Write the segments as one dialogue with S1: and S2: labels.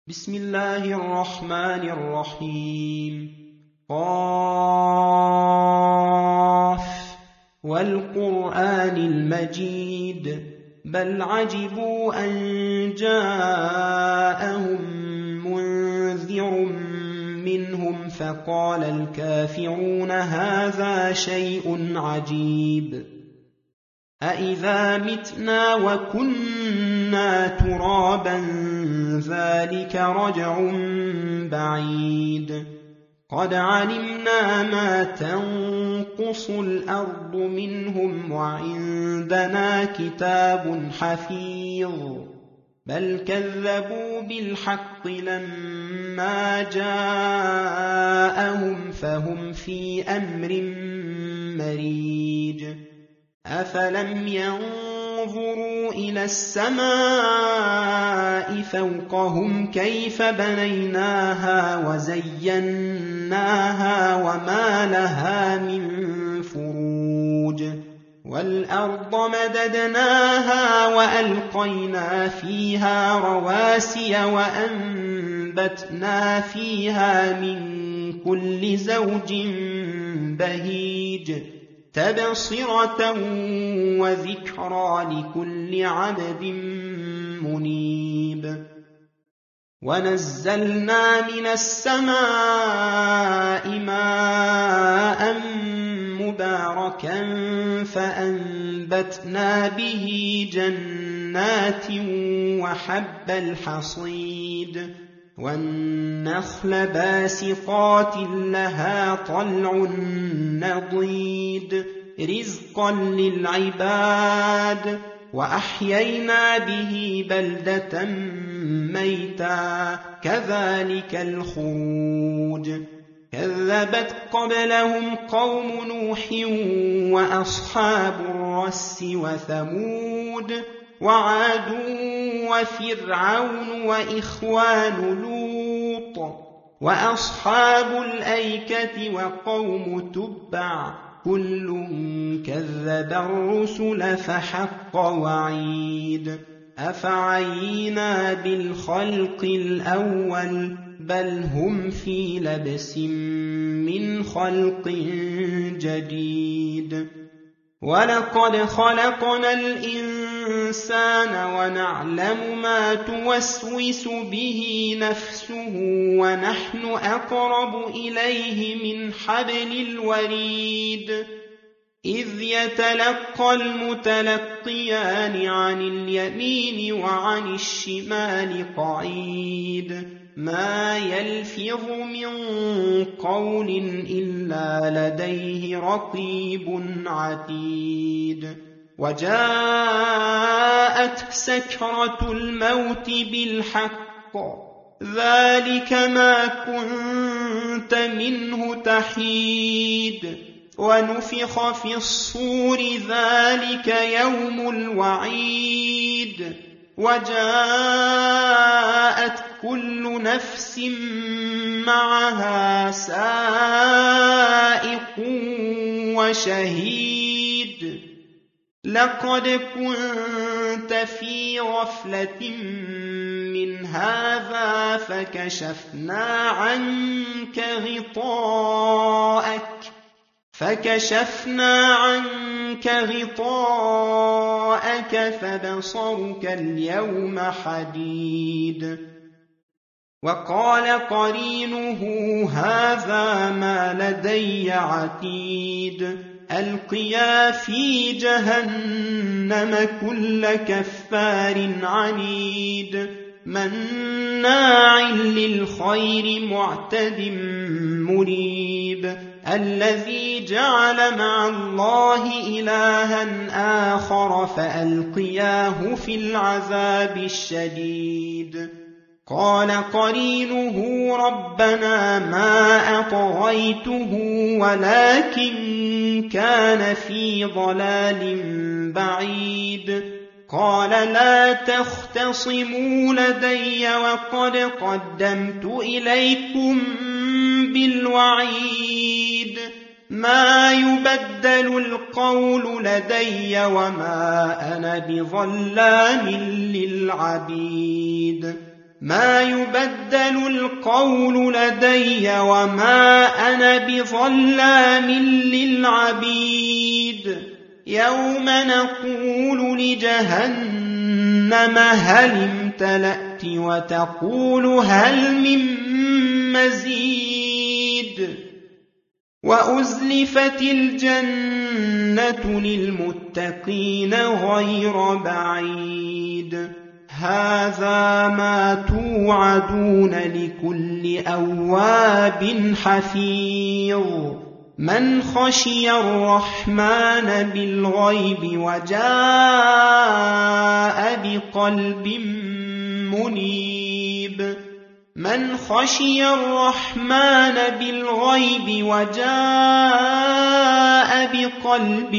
S1: بسم الله الرحمن الرحيم. قاف والقرآن المجيد بل عجبوا أن جاءهم منذر منهم فقال الكافرون هذا شيء عجيب أإذا متنا وكنا ترابا ذلك رجع بعيد قد علمنا ما تنقص الأرض منهم وعندنا كتاب حفيظ بل كذبوا بالحق لما جاءهم فهم في أمر مريج أفلم ينظروا إلى السماء فوقهم كيف بنيناها وزيناها وما لها من فروج والأرض مددناها وألقينا فيها رواسي وأنبتنا فيها من كل زوج بهيج تبصرة وذكرى لكل عبد منيب ونزلنا من السماء ماء مباركا فأنبتنا به جنات وحب الحصيد والنخل باسقات لها طلع نضيد رزقا للعباد وأحيينا به بلدة ميتا كذلك الخروج كذبت قبلهم قوم نوح وأصحاب الرس وثمود وعاد وفرعون وإخوان لوط وأصحاب الأيكة وقوم تبع كل كذب الرسل فحق وعيد أفعينا بالخلق الأول بل هم في لبس من خلق جديد ولقد خلقنا الإنسان ونعلم ما توسوس به نفسه ونحن أقرب إليه من حبل الوريد إذ يتلقى المتلقيان عن اليمين وعن الشمال قعيد ما يلفظ من قول إلا لديه رقيب عتيد وجاءت سكرة الموت بالحق ذلك ما كنت منه تحيد ونفخ في الصور ذلك يوم الوعيد وجاءت كل نفس معها سائق وشهيد لقد كنت في غفلة من هذا فكشفنا عنك غطاءك فبصرك اليوم حديد وقال قرينه هذا ما لدي عتيد ألقيا في جهنم كل كفار عنيد مناع للخير معتد مريب الذي جعل مع الله إلها آخر فألقياه في العذاب الشديد قال قرينه ربنا ما أطغيته ولكن كان في ضلال بعيد قال لا تختصموا لدي وقد قدمت إليكم بالوعيد ما يبدل القول لدي وما أنا بظلام للعبيد ما يبدل القول لدي وما أنا بظلام للعبيد يوم نقول لجهنم هل امتلأت وتقول هل من مزيد وأزلفت الجنة للمتقين غير بعيد هذا ما توعدون لكل أواب حفيظ من خشي الرحمن بالغيب وجاء بقلب منيب من خشي الرحمن بالغيب وجاء بقلب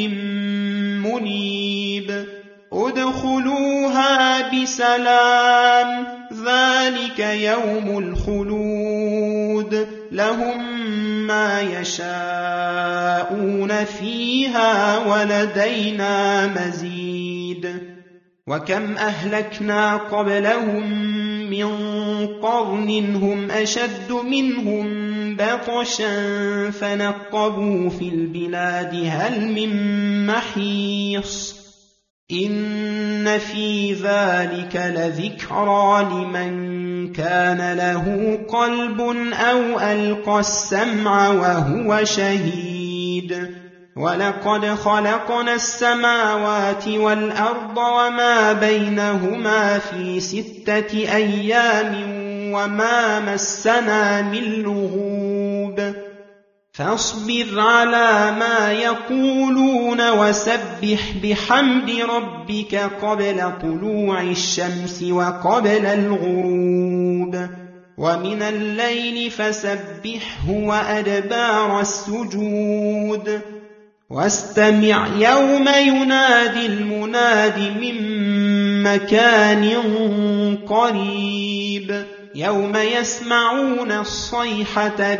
S1: منيب ادخلوها بسلام ذلك يوم الخلود لهم ما يشاءون فيها ولدينا مزيد وكم أهلكنا قبلهم من قرن هم أشد منهم بطشا فنقبوا في البلاد هل من محيص إن في ذلك لذكرى لمن كان له قلب أو ألقى السمع وهو شهيد ولقد خلقنا السماوات والأرض وما بينهما في 6 أيام وما مسنا من لغوب فاصبر على ما يقولون وسبح بحمد ربك قبل طلوع الشمس وقبل الغروب ومن الليل فسبحه وأدبار السجود واستمع يوم ينادي المناد من مكان قريب يوم يسمعون الصيحة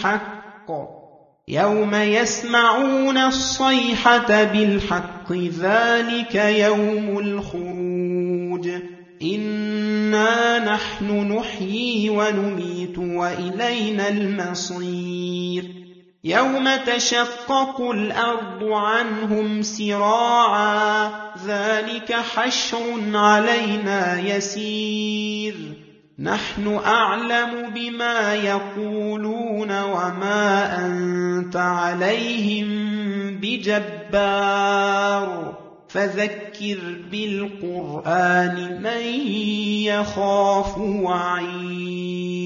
S1: بالحق ذلك يوم الخروج إنا نحن نحيي ونميت وإلينا المصير يوم تشقق الأرض عنهم سراعا ذلك حشر علينا يسير نحن أعلم بما يقولون وما أنت عليهم بجبار فذكر بالقرآن من يخاف وعيد